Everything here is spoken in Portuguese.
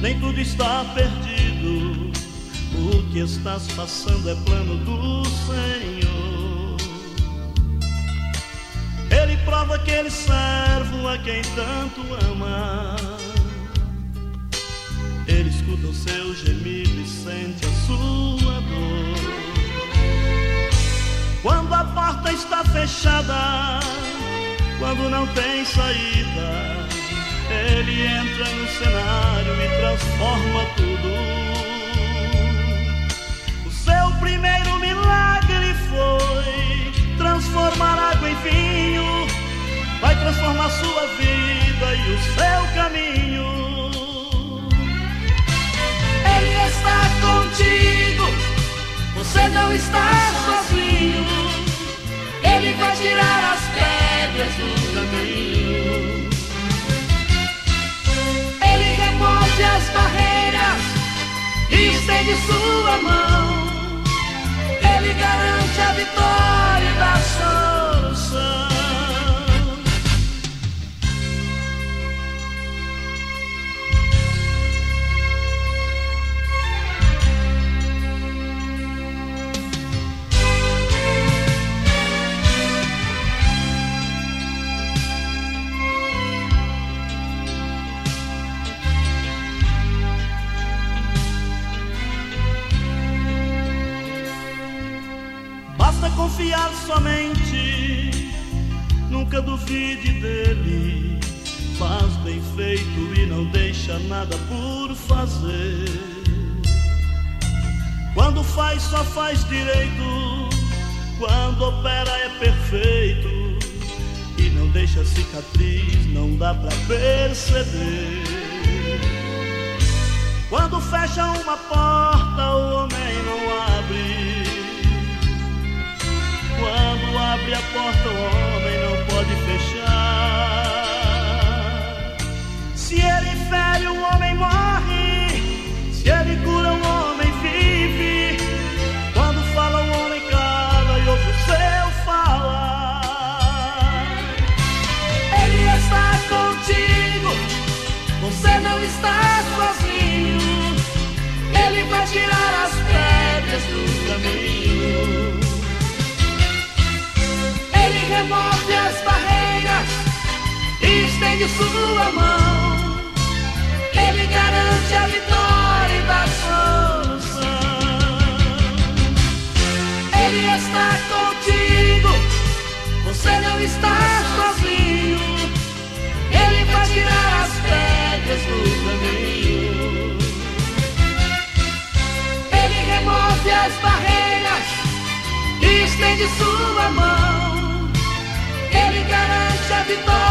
nem tudo está perdido. O que estás passando é plano do Senhor. Ele prova aquele servo a quem tanto ama. Ele escuta o seu gemido e sente a sua dor. Quando a porta está fechada, quando não tem saída, Ele entra no cenário e transforma tudo. O seu primeiro milagre foi transformar água em vinho. Vai transformar sua vida e o seu caminho. Ele está contigo, você não está sozinho. Ele vai tirar as pedras do caminho. Ele remove as barreiras e estende sua mão. Ele garante a vitória e dá solução. Confiar somente, nunca duvide dele. Faz bem feito e não deixa nada por fazer. Quando faz, só faz direito. Quando opera é perfeito. E não deixa cicatriz, não dá pra perceber. Quando fecha uma porta, o homem não abre. Quando abre a porta, o homem não pode fechar. Se ele fere, o homem morre. Se ele cura, o homem vive. Quando fala, o homem cala e ouve o seu falar. Ele está contigo, você não está sozinho. Ele vai tirar as pedras do caminho. Remove as barreiras e estende sua mão. Ele garante a vitória e dá solução. Ele está contigo, você não está sozinho. Ele vai tirar as pedras do caminho. Ele remove as barreiras e estende sua mão. Ele garante a vitória.